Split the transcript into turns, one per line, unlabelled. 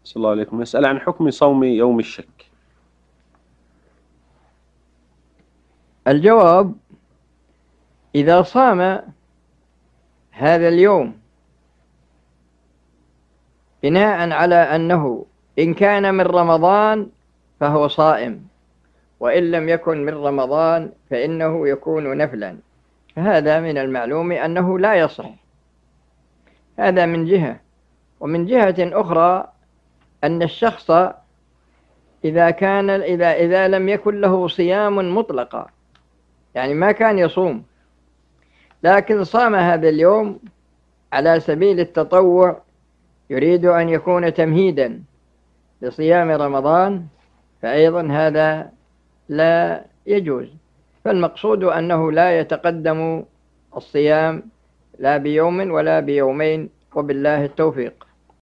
صلى الله عليكم. يسأل عن حكم صوم يوم الشك.
الجواب: إذا صام هذا اليوم بناء على أنه إن كان من رمضان فهو صائم، وإن لم يكن من رمضان فإنه يكون نفلا، فهذا من المعلوم أنه لا يصح. هذا من جهة. ومن جهة أخرى أن الشخص إذا لم يكن له صيام مطلقا، يعني ما كان يصوم لكن صام هذا اليوم على سبيل التطوع، يريد أن يكون تمهيدا لصيام رمضان، فأيضا هذا لا يجوز. فالمقصود أنه لا يتقدم الصيام لا بيوم ولا بيومين، وبالله التوفيق.